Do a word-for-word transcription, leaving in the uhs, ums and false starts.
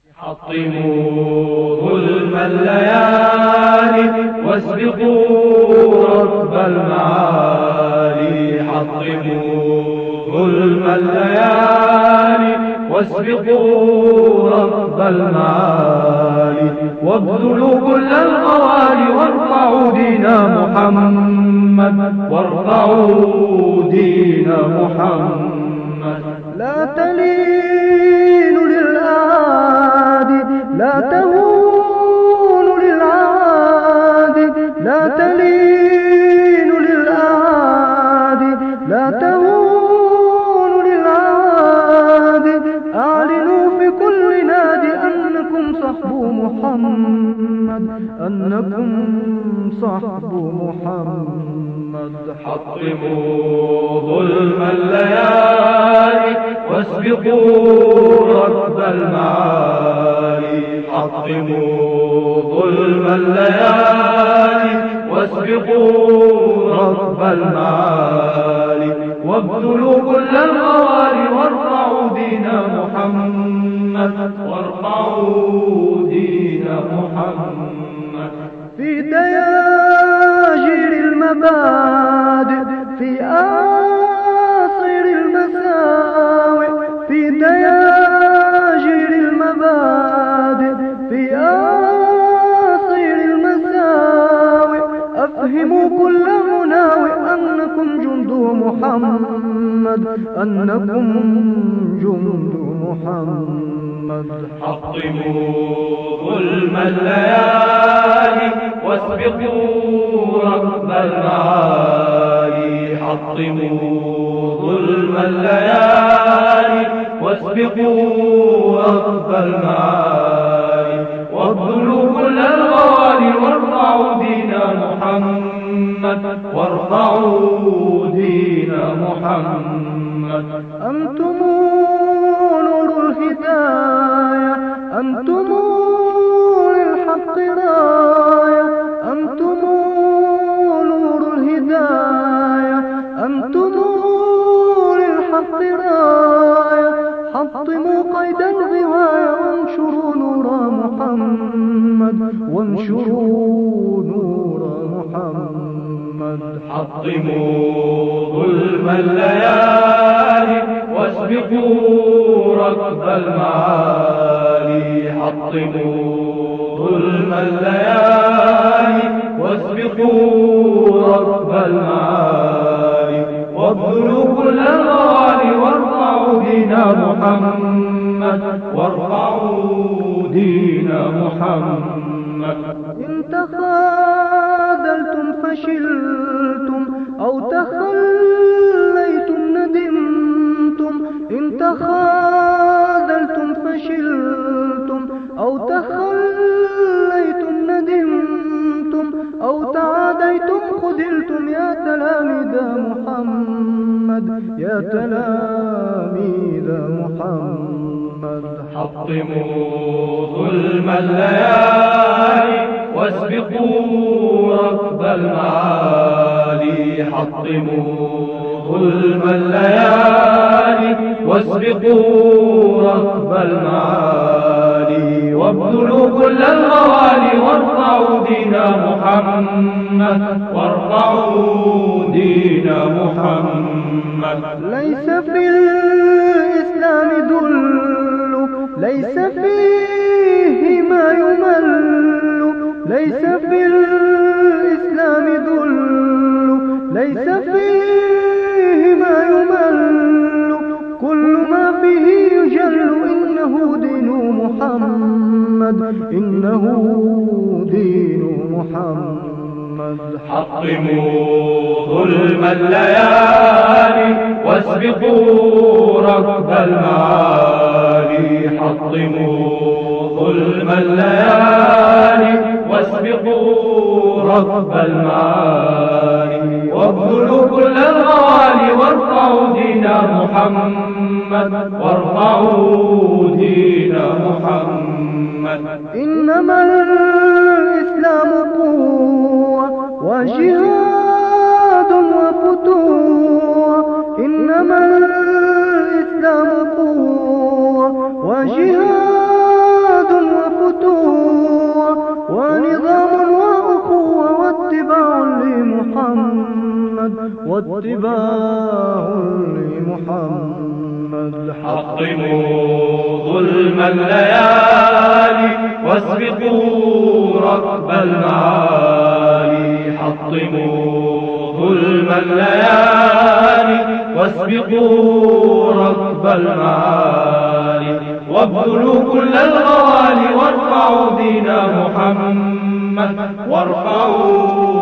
حطموا ظلم الليالي واسبقوا ركب المعالي. حطموا ظلم الليالي واسبقوا ركب المعالي. وابذلوا كل الغوالي وارفعوا دين محمد، وارفعوا دين محمد. لا تلينوا للأعادي، لا تهونوا للأعادي، لا تلينوا للأعادي، لا تهونوا للأعادي. أعلنوا في كل نادي أنكم صحب محمد، أنكم صحب محمد. حطموا ظلم الليالي واسبقوا ركب المعالي. حطموا ظلم الليالي واسبقوا ركب المعالي. وابذلوا كل الغوالي وارفعوا دين محمد، وارفعوا دين محمد. في دياجر المبادئ، في آصر المساوئ، في دياجر المبادئ، في آصر المساوئ. أفهموا كل مناوئ أنكم جند محمد، أنكم جند محمد. حطموا ظلم الليالي واسبقوا ركب المعالي. حطموا ظلم الليالي واسبقوا ركب المعالي. وابذلوا كل الغوالي وارفعوا دين محمد، وارفعوا دين محمد. أنتم نور الهداية، أنتم للحق راية، أنتم نور الهداية، أنتم للحق راية. حطموا قيد الغواية وانشروا نور محمد، وانشروا نور محمد. حطموا ظلم الليالي واسبقوا ركب المعالي. حطموا ظلم الليالي واسبقوا ركب المعالي. وابذلوا كل الغوالي وارفعوا دين محمد، وارفعوا دين محمد. إن تخاذلتم فشلتم، أو تخليتم ندمتم. إن تخاذلتم فشلتم، أو تخليتم ندمتم، أو تعاديتم خذلتم. يا تلاميذ محمد، يا تلاميذ محمد. حطموا ظلم الليالي واسبقوا ركب المعالي. حطموا ظلم الليالي واسبقوا ركب المعالي. وابذلوا كل الغوالي وارفعوا دين محمد، وارفعوا دين محمد. ليس في الإسلام ذل، ليس فيه ما يمل. ليس في الإسلام ذل، ليس فيه ما يمل. كل ما فيه يجل. إنه دين محمد، إنه دين محمد. حطموا ظلم الليالي واسبقوا ركب المعالي. حطموا ظلم الليالي واسبقوا ركب المعالي. وابذلوا كل الغوالي وارفعوا دين محمد، وارفعوا دين محمد. إنما الإسلام قوة وجهاد وفتوح. إنما الإسلام قوة وجهاد ونظام وأخوة واتباع لمحمد واتباع لمحمد. حطموا ظلم الليالي واسبقوا ركب المعالي. حطموا ظلم الليالي واسبقوا ركب المعالي. وابذلوا كل الغوالي وارفعوا دين محمد وارفعوا